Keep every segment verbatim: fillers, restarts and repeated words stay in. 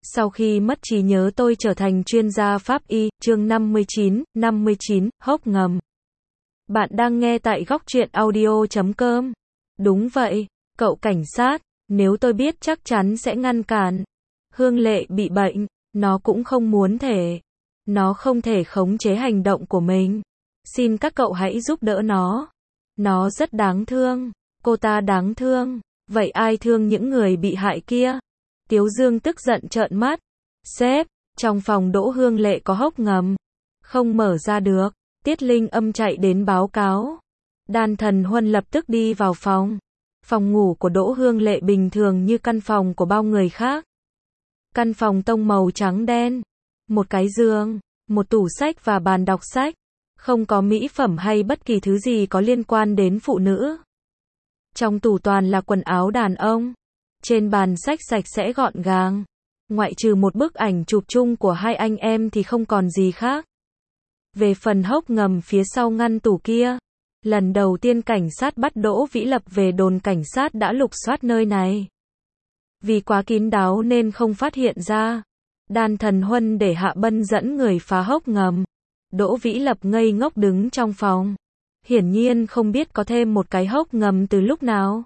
Sau khi mất trí nhớ tôi trở thành chuyên gia pháp y, chương năm mươi chín, năm mươi chín, hốc ngầm. Bạn đang nghe tại góc truyện audio chấm com. Đúng vậy, cậu cảnh sát, nếu tôi biết chắc chắn sẽ ngăn cản. Hương Lệ bị bệnh, nó cũng không muốn thể. Nó không thể khống chế hành động của mình. Xin các cậu hãy giúp đỡ nó. Nó rất đáng thương. Cô ta đáng thương. Vậy ai thương những người bị hại kia? Tiếu Dương tức giận trợn mắt. Sếp, trong phòng Đỗ Hương Lệ có hốc ngầm. Không mở ra được. Tiết Linh Âm chạy đến báo cáo. Đan Thần Huân lập tức đi vào phòng. Phòng ngủ của Đỗ Hương Lệ bình thường như căn phòng của bao người khác. Căn phòng tông màu trắng đen. Một cái giường, một tủ sách và bàn đọc sách. Không có mỹ phẩm hay bất kỳ thứ gì có liên quan đến phụ nữ. Trong tủ toàn là quần áo đàn ông. Trên bàn sách sạch sẽ gọn gàng. Ngoại trừ một bức ảnh chụp chung của hai anh em thì không còn gì khác. Về phần hốc ngầm phía sau ngăn tủ kia, lần đầu tiên cảnh sát bắt Đỗ Vĩ Lập về đồn cảnh sát đã lục soát nơi này. Vì quá kín đáo nên không phát hiện ra. Đan Thần Huân để Hạ Bân dẫn người phá hốc ngầm. Đỗ Vĩ Lập ngây ngốc đứng trong phòng. Hiển nhiên không biết có thêm một cái hốc ngầm từ lúc nào.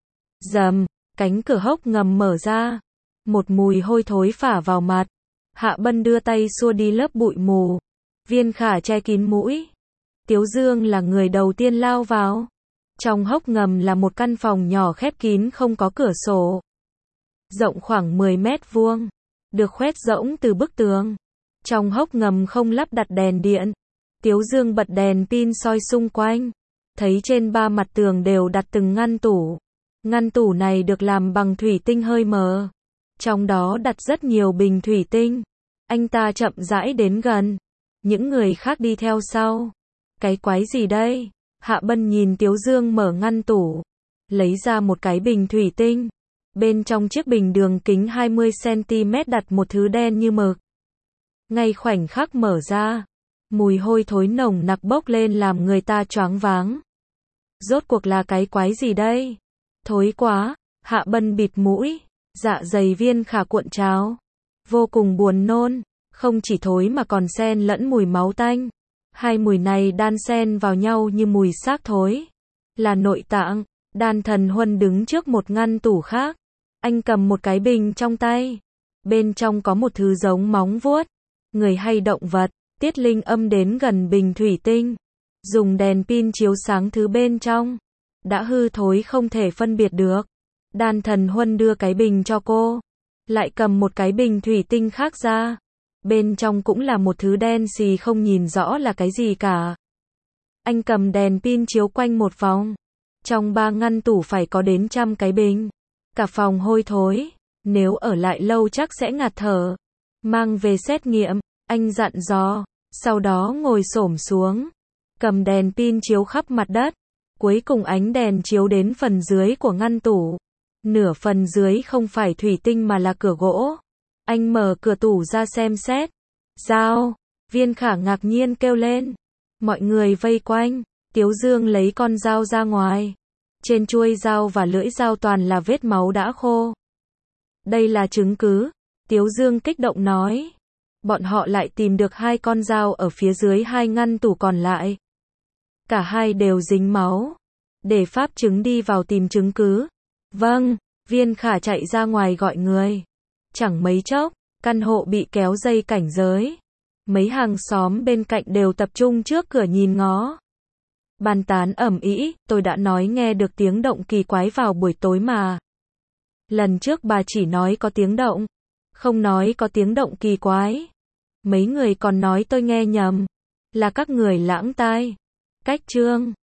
Rầm, cánh cửa hốc ngầm mở ra. Một mùi hôi thối phả vào mặt. Hạ Bân đưa tay xua đi lớp bụi mù. Viên Khả che kín mũi. Tiếu Dương là người đầu tiên lao vào. Trong hốc ngầm là một căn phòng nhỏ khép kín không có cửa sổ. Rộng khoảng mười mét vuông. Được khoét rỗng từ bức tường. Trong hốc ngầm không lắp đặt đèn điện. Tiếu Dương bật đèn pin soi xung quanh. Thấy trên ba mặt tường đều đặt từng ngăn tủ. Ngăn tủ này được làm bằng thủy tinh hơi mờ. Trong đó đặt rất nhiều bình thủy tinh. Anh ta chậm rãi đến gần. Những người khác đi theo sau. Cái quái gì đây? Hạ Bân nhìn Tiếu Dương mở ngăn tủ. Lấy ra một cái bình thủy tinh. Bên trong chiếc bình đường kính hai mươi xăng-ti-mét đặt một thứ đen như mực. Ngay khoảnh khắc mở ra. Mùi hôi thối nồng nặc bốc lên làm người ta choáng váng. Rốt cuộc là cái quái gì đây? Thối quá. Hạ Bân bịt mũi. Dạ dày Viên Khả cuộn trào. Vô cùng buồn nôn. Không chỉ thối mà còn xen lẫn mùi máu tanh. Hai mùi này đan xen vào nhau như mùi xác thối. Là nội tạng. Đan Thần Huân đứng trước một ngăn tủ khác. Anh cầm một cái bình trong tay. Bên trong có một thứ giống móng vuốt. Người hay động vật. Tiết Linh Âm đến gần bình thủy tinh. Dùng đèn pin chiếu sáng thứ bên trong. Đã hư thối không thể phân biệt được. Đan Thần Huân đưa cái bình cho cô. Lại cầm một cái bình thủy tinh khác ra. Bên trong cũng là một thứ đen xì không nhìn rõ là cái gì cả. Anh cầm đèn pin chiếu quanh một vòng. Trong ba ngăn tủ phải có đến trăm cái bình. Cả phòng hôi thối. Nếu ở lại lâu chắc sẽ ngạt thở. Mang về xét nghiệm. Anh dặn dò. Sau đó ngồi xổm xuống. Cầm đèn pin chiếu khắp mặt đất. Cuối cùng ánh đèn chiếu đến phần dưới của ngăn tủ. Nửa phần dưới không phải thủy tinh mà là cửa gỗ. Anh mở cửa tủ ra xem xét. Dao. Viên Khả ngạc nhiên kêu lên. Mọi người vây quanh. Tiếu Dương lấy con dao ra ngoài. Trên chuôi dao và lưỡi dao toàn là vết máu đã khô. Đây là chứng cứ. Tiếu Dương kích động nói. Bọn họ lại tìm được hai con dao ở phía dưới hai ngăn tủ còn lại. Cả hai đều dính máu. Để pháp chứng đi vào tìm chứng cứ. Vâng. Viên Khả chạy ra ngoài gọi người. Chẳng mấy chốc, căn hộ bị kéo dây cảnh giới. Mấy hàng xóm bên cạnh đều tập trung trước cửa nhìn ngó. Bàn tán ầm ĩ, tôi đã nói nghe được tiếng động kỳ quái vào buổi tối mà. Lần trước bà chỉ nói có tiếng động, không nói có tiếng động kỳ quái. Mấy người còn nói tôi nghe nhầm, là các người lãng tai. Cách chương